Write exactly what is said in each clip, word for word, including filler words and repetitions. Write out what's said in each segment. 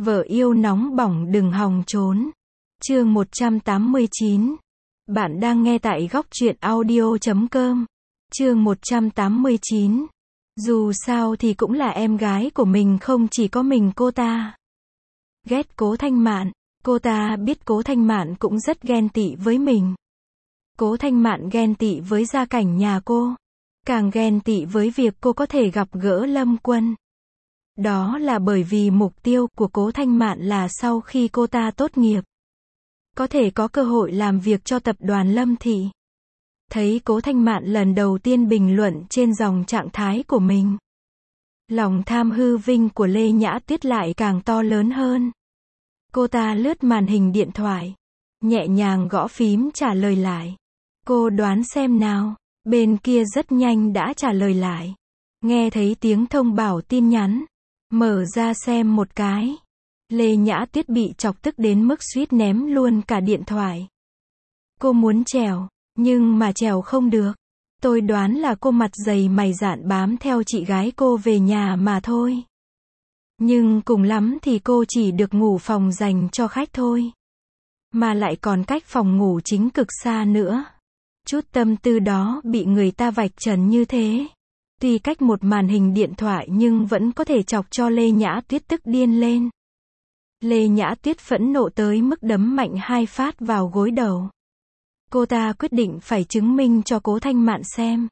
Vợ yêu nóng bỏng đừng hòng trốn. Chương một trăm tám mươi chín. Bạn đang nghe tại góc truyện audio chấm com. Chương một trăm tám mươi chín. Dù sao thì cũng là em gái của mình, không chỉ có mình cô ta ghét Cố Thanh Mạn. Cô ta biết Cố Thanh Mạn cũng rất ghen tị với mình. Cố Thanh Mạn ghen tị với gia cảnh nhà cô, càng ghen tị với việc cô có thể gặp gỡ Lâm Quân. Đó là bởi vì mục tiêu của Cố Thanh Mạn là sau khi cô ta tốt nghiệp, có thể có cơ hội làm việc cho tập đoàn Lâm Thị. Thấy Cố Thanh Mạn lần đầu tiên bình luận trên dòng trạng thái của mình, lòng tham hư vinh của Lê Nhã Tuyết lại càng to lớn hơn. Cô ta lướt màn hình điện thoại, nhẹ nhàng gõ phím trả lời lại. Cô đoán xem nào, bên kia rất nhanh đã trả lời lại. Nghe thấy tiếng thông báo tin nhắn, mở ra xem một cái. Lê Nhã Tuyết bị chọc tức đến mức suýt ném luôn cả điện thoại. Cô muốn trèo, nhưng mà trèo không được. Tôi đoán là cô mặt dày mày dạn bám theo chị gái cô về nhà mà thôi. Nhưng cùng lắm thì cô chỉ được ngủ phòng dành cho khách thôi. Mà lại còn cách phòng ngủ chính cực xa nữa. Chút tâm tư đó bị người ta vạch trần như thế. Tuy cách một màn hình điện thoại nhưng vẫn có thể chọc cho Lê Nhã Tuyết tức điên lên. Lê Nhã Tuyết phẫn nộ tới mức đấm mạnh hai phát vào gối đầu. Cô ta quyết định phải chứng minh cho Cố Thanh Mạn xem.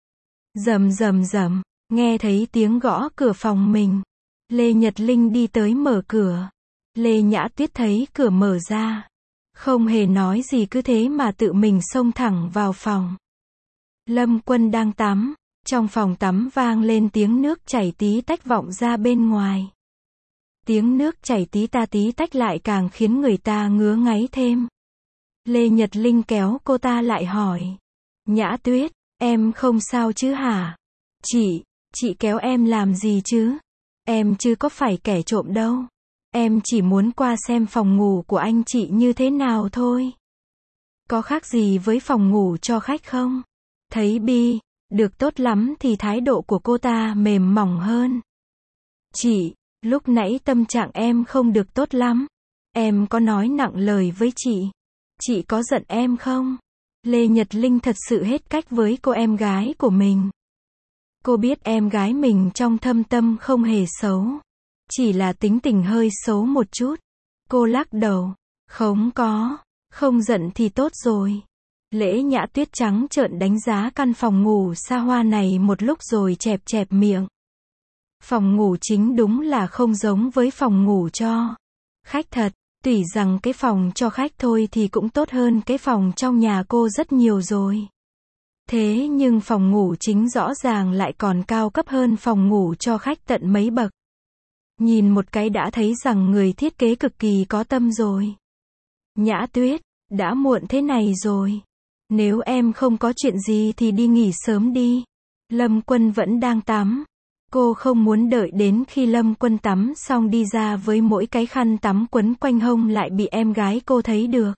Rầm rầm rầm, nghe thấy tiếng gõ cửa phòng mình. Lê Nhật Linh đi tới mở cửa. Lê Nhã Tuyết thấy cửa mở ra, không hề nói gì cứ thế mà tự mình xông thẳng vào phòng. Lâm Quân đang tắm, trong phòng tắm vang lên tiếng nước chảy tí tách vọng ra bên ngoài. Tiếng nước chảy tí ta tí tách lại càng khiến người ta ngứa ngáy thêm. Lê Nhật Linh kéo cô ta lại hỏi. Nhã Tuyết, em không sao chứ hả? Chị, chị kéo em làm gì chứ? Em chứ có phải kẻ trộm đâu. Em chỉ muốn qua xem phòng ngủ của anh chị như thế nào thôi. Có khác gì với phòng ngủ cho khách không? Thấy Bi được tốt lắm thì thái độ của cô ta mềm mỏng hơn. Chị, lúc nãy tâm trạng em không được tốt lắm. Em có nói nặng lời với chị. Chị có giận em không? Lê Nhật Linh thật sự hết cách với cô em gái của mình. Cô biết em gái mình trong thâm tâm không hề xấu. Chỉ là tính tình hơi xấu một chút. Cô lắc đầu. Không có. Không giận thì tốt rồi. Lễ Nhã Tuyết trắng trợn đánh giá căn phòng ngủ xa hoa này một lúc rồi chẹp chẹp miệng. Phòng ngủ chính đúng là không giống với phòng ngủ cho khách thật. Tuy rằng cái phòng cho khách thôi thì cũng tốt hơn cái phòng trong nhà cô rất nhiều rồi. Thế nhưng phòng ngủ chính rõ ràng lại còn cao cấp hơn phòng ngủ cho khách tận mấy bậc. Nhìn một cái đã thấy rằng người thiết kế cực kỳ có tâm rồi. Nhã Tuyết, đã muộn thế này rồi. Nếu em không có chuyện gì thì đi nghỉ sớm đi. Lâm Quân vẫn đang tắm. Cô không muốn đợi đến khi Lâm Quân tắm xong đi ra với mỗi cái khăn tắm quấn quanh hông lại bị em gái cô thấy được.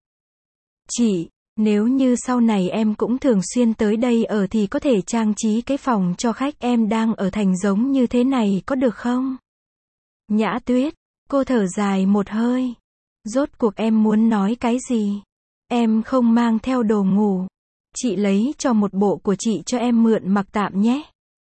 Chị, nếu như sau này em cũng thường xuyên tới đây ở thì có thể trang trí cái phòng cho khách em đang ở thành giống như thế này có được không? Nhã Tuyết, cô thở dài một hơi. Rốt cuộc em muốn nói cái gì? Em không mang theo đồ ngủ. Chị lấy cho một bộ của chị cho em mượn mặc tạm nhé.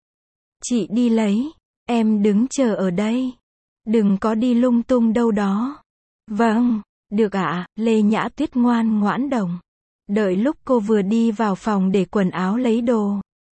Chị đi lấy. Em đứng chờ ở đây. Đừng có đi lung tung đâu đó. Vâng, được ạ. Lê Nhã Tuyết ngoan ngoãn đồng. Đợi lúc cô vừa đi vào phòng để quần áo lấy đồ,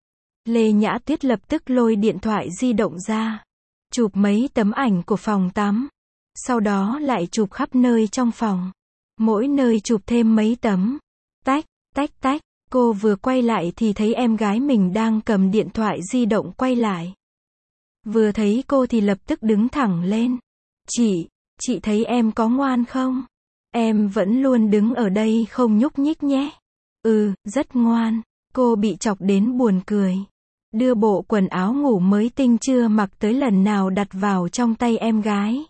Lê Nhã Tuyết lập tức lôi điện thoại di động ra, chụp mấy tấm ảnh của phòng tắm. Sau đó lại chụp khắp nơi trong phòng. Mỗi nơi chụp thêm mấy tấm. Tách, tách tách. Cô vừa quay lại thì thấy em gái mình đang cầm điện thoại di động quay lại. Vừa thấy cô thì lập tức đứng thẳng lên. Chị, chị thấy em có ngoan không? Em vẫn luôn đứng ở đây không nhúc nhích nhé. Ừ, rất ngoan. Cô bị chọc đến buồn cười. Đưa bộ quần áo ngủ mới tinh chưa mặc tới lần nào đặt vào trong tay em gái.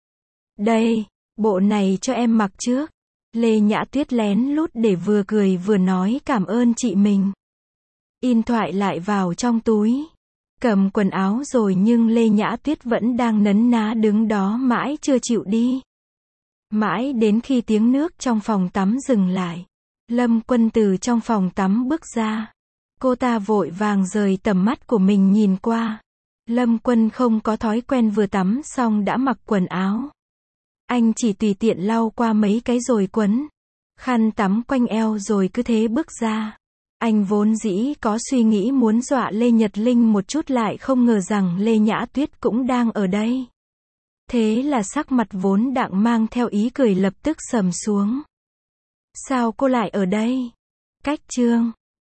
Đây, bộ này cho em mặc trước. Lê Nhã Tuyết lén lút để vừa cười vừa nói cảm ơn chị mình. In thoại lại vào trong túi. cầm quần áo rồi nhưng Lê Nhã Tuyết vẫn đang nấn ná đứng đó mãi chưa chịu đi. Mãi đến khi tiếng nước trong phòng tắm dừng lại. Lâm Quân từ trong phòng tắm bước ra. Cô ta vội vàng rời tầm mắt của mình nhìn qua. Lâm Quân không có thói quen vừa tắm xong đã mặc quần áo. Anh chỉ tùy tiện lau qua mấy cái rồi quấn khăn tắm quanh eo rồi cứ thế bước ra. Anh vốn dĩ có suy nghĩ muốn dọa Lê Nhật Linh một chút lại không ngờ rằng Lê Nhã Tuyết cũng đang ở đây. Thế là sắc mặt vốn đạm mang theo ý cười lập tức sầm xuống. Sao cô lại ở đây? Cách chương